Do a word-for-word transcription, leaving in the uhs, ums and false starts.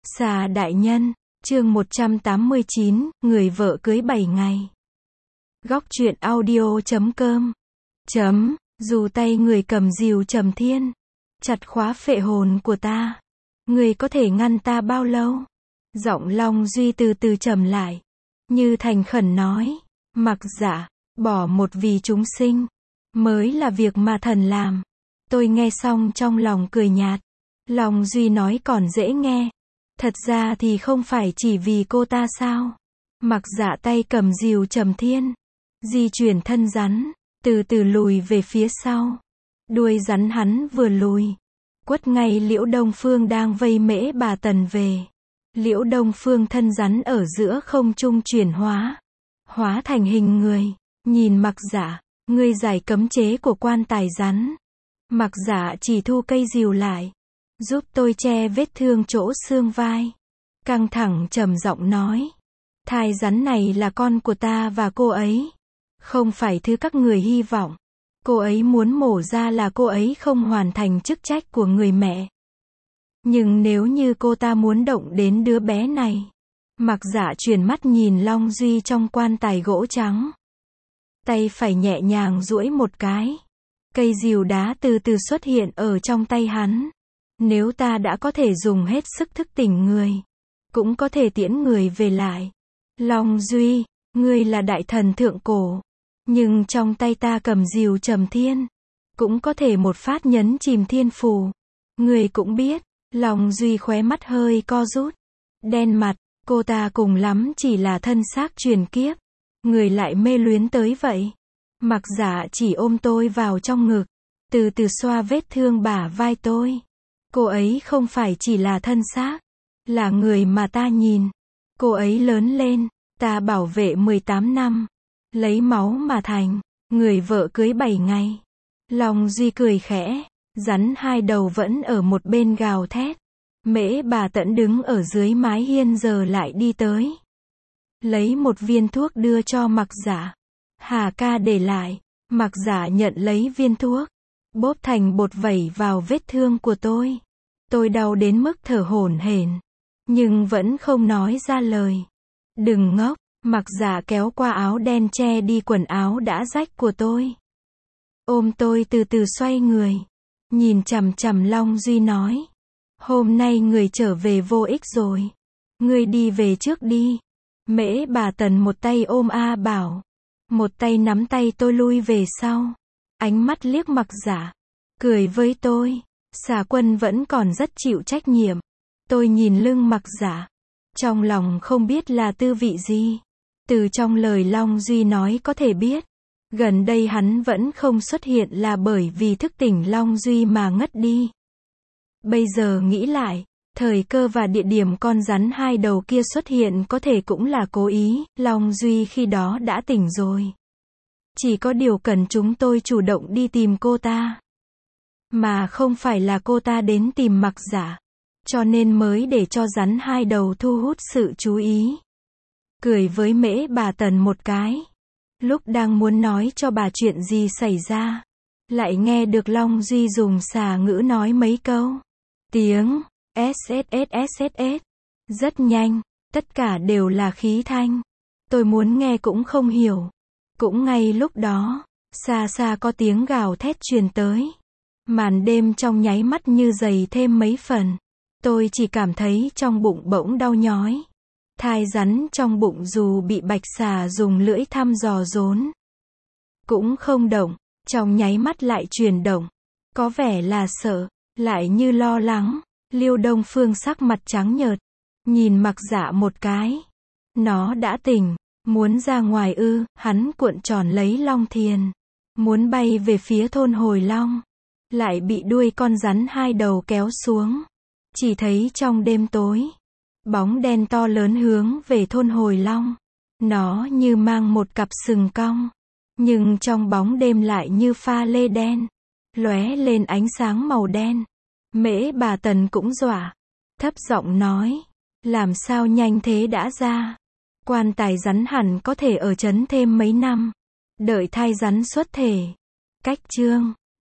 Xà đại nhân, chương một trăm tám mươi chín, người vợ cưới bảy ngày. Góc truyện audio chấm com chấm, dù tay người cầm rìu trầm thiên, chặt khóa phệ hồn của ta. Người có thể ngăn ta bao lâu? Giọng Long Duy từ từ trầm lại, như thành khẩn nói, Mặc Dạ, bỏ một vì chúng sinh, mới là việc mà thần làm. Tôi nghe xong trong lòng cười nhạt. Long Duy nói còn dễ nghe. Thật ra thì không phải chỉ vì cô ta sao? Mặc Dạ tay cầm rìu trầm thiên, di chuyển thân rắn, từ từ lùi về phía sau. Đuôi rắn hắn vừa lùi, quất ngay Liễu Đông Phương đang vây Mễ Bà Tần về. Liễu Đông Phương thân rắn ở giữa không trung chuyển hóa, hóa thành hình người. Nhìn Mặc Dạ, ngươi giải cấm chế của quan tài rắn. Mặc Dạ chỉ thu cây rìu lại, giúp tôi che vết thương chỗ xương vai. Căng thẳng trầm giọng nói, thai rắn này là con của ta và cô ấy, không phải thứ các người hy vọng. Cô ấy muốn mổ ra là cô ấy không hoàn thành chức trách của người mẹ. Nhưng nếu như cô ta muốn động đến đứa bé này. Mặc Dạ chuyển mắt nhìn Long Duy trong quan tài gỗ trắng. Tay phải nhẹ nhàng duỗi một cái. Cây rìu đá từ từ xuất hiện ở trong tay hắn. Nếu ta đã có thể dùng hết sức thức tỉnh người, cũng có thể tiễn người về lại. Long Duy, ngươi là đại thần thượng cổ, nhưng trong tay ta cầm rìu trầm thiên, cũng có thể một phát nhấn chìm thiên phù. Ngươi cũng biết. Long Duy khóe mắt hơi co rút, đen mặt. Cô ta cùng lắm chỉ là thân xác truyền kiếp, người lại mê luyến tới vậy. Mặc Dạ chỉ ôm tôi vào trong ngực, từ từ xoa vết thương bả vai tôi. Cô ấy không phải chỉ là thân xác, là người mà ta nhìn. Cô ấy lớn lên, ta bảo vệ mười tám năm, lấy máu mà thành, người vợ cưới bảy ngày. Long Duy cười khẽ, rắn hai đầu vẫn ở một bên gào thét. Mễ Bà Tẫn đứng ở dưới mái hiên giờ lại đi tới, lấy một viên thuốc đưa cho Mặc Dạ. Hà ca để lại. Mặc Dạ nhận lấy viên thuốc, bóp thành bột vẩy vào vết thương của tôi. Tôi đau đến mức thở hổn hển, nhưng vẫn không nói ra lời. Đừng ngốc. Mặc Dạ kéo qua áo đen che đi quần áo đã rách của tôi, ôm tôi từ từ xoay người, nhìn chằm chằm Long Duy nói, hôm nay người trở về vô ích rồi, ngươi đi về trước đi. Mễ Bà Tần một tay ôm A Bảo, một tay nắm tay tôi lui về sau, ánh mắt liếc Mặc Dạ, cười với tôi. Xà Quân vẫn còn rất chịu trách nhiệm. Tôi nhìn lưng Mặc Dạ, trong lòng không biết là tư vị gì. Từ trong lời Long Duy nói có thể biết, gần đây hắn vẫn không xuất hiện là bởi vì thức tỉnh Long Duy mà ngất đi. Bây giờ nghĩ lại, thời cơ và địa điểm con rắn hai đầu kia xuất hiện có thể cũng là cố ý. Long Duy khi đó đã tỉnh rồi, chỉ có điều cần chúng tôi chủ động đi tìm cô ta, mà không phải là cô ta đến tìm Mặc Dạ, cho nên mới để cho rắn hai đầu thu hút sự chú ý. Cười với Mễ Bà Tần một cái, lúc đang muốn nói cho bà chuyện gì xảy ra, lại nghe được Long Duy dùng xà ngữ nói mấy câu. Tiếng ét ét ét ét ét ét, rất nhanh, tất cả đều là khí thanh. Tôi muốn nghe cũng không hiểu. Cũng ngay lúc đó, xa xa có tiếng gào thét truyền tới. Màn đêm trong nháy mắt như dày thêm mấy phần. Tôi chỉ cảm thấy trong bụng bỗng đau nhói. Thai rắn trong bụng dù bị bạch xà dùng lưỡi thăm dò rốn, cũng không động, trong nháy mắt lại chuyển động. Có vẻ là sợ, lại như lo lắng. Liêu Đông Phương sắc mặt trắng nhợt, nhìn Mặc Dạ một cái. Nó đã tỉnh, muốn ra ngoài ư? Hắn cuộn tròn lấy Long Thiền, muốn bay về phía thôn Hồi Long, lại bị đuôi con rắn hai đầu kéo xuống. Chỉ thấy trong đêm tối, bóng đen to lớn hướng về thôn Hồi Long. Nó như mang một cặp sừng cong, nhưng trong bóng đêm lại như pha lê đen, lóe lên ánh sáng màu đen. Mễ Bà Tần cũng dọa, thấp giọng nói, làm sao nhanh thế đã ra? Quan tài rắn hẳn có thể ở trấn thêm mấy năm, đợi thai rắn xuất thể. Cách chương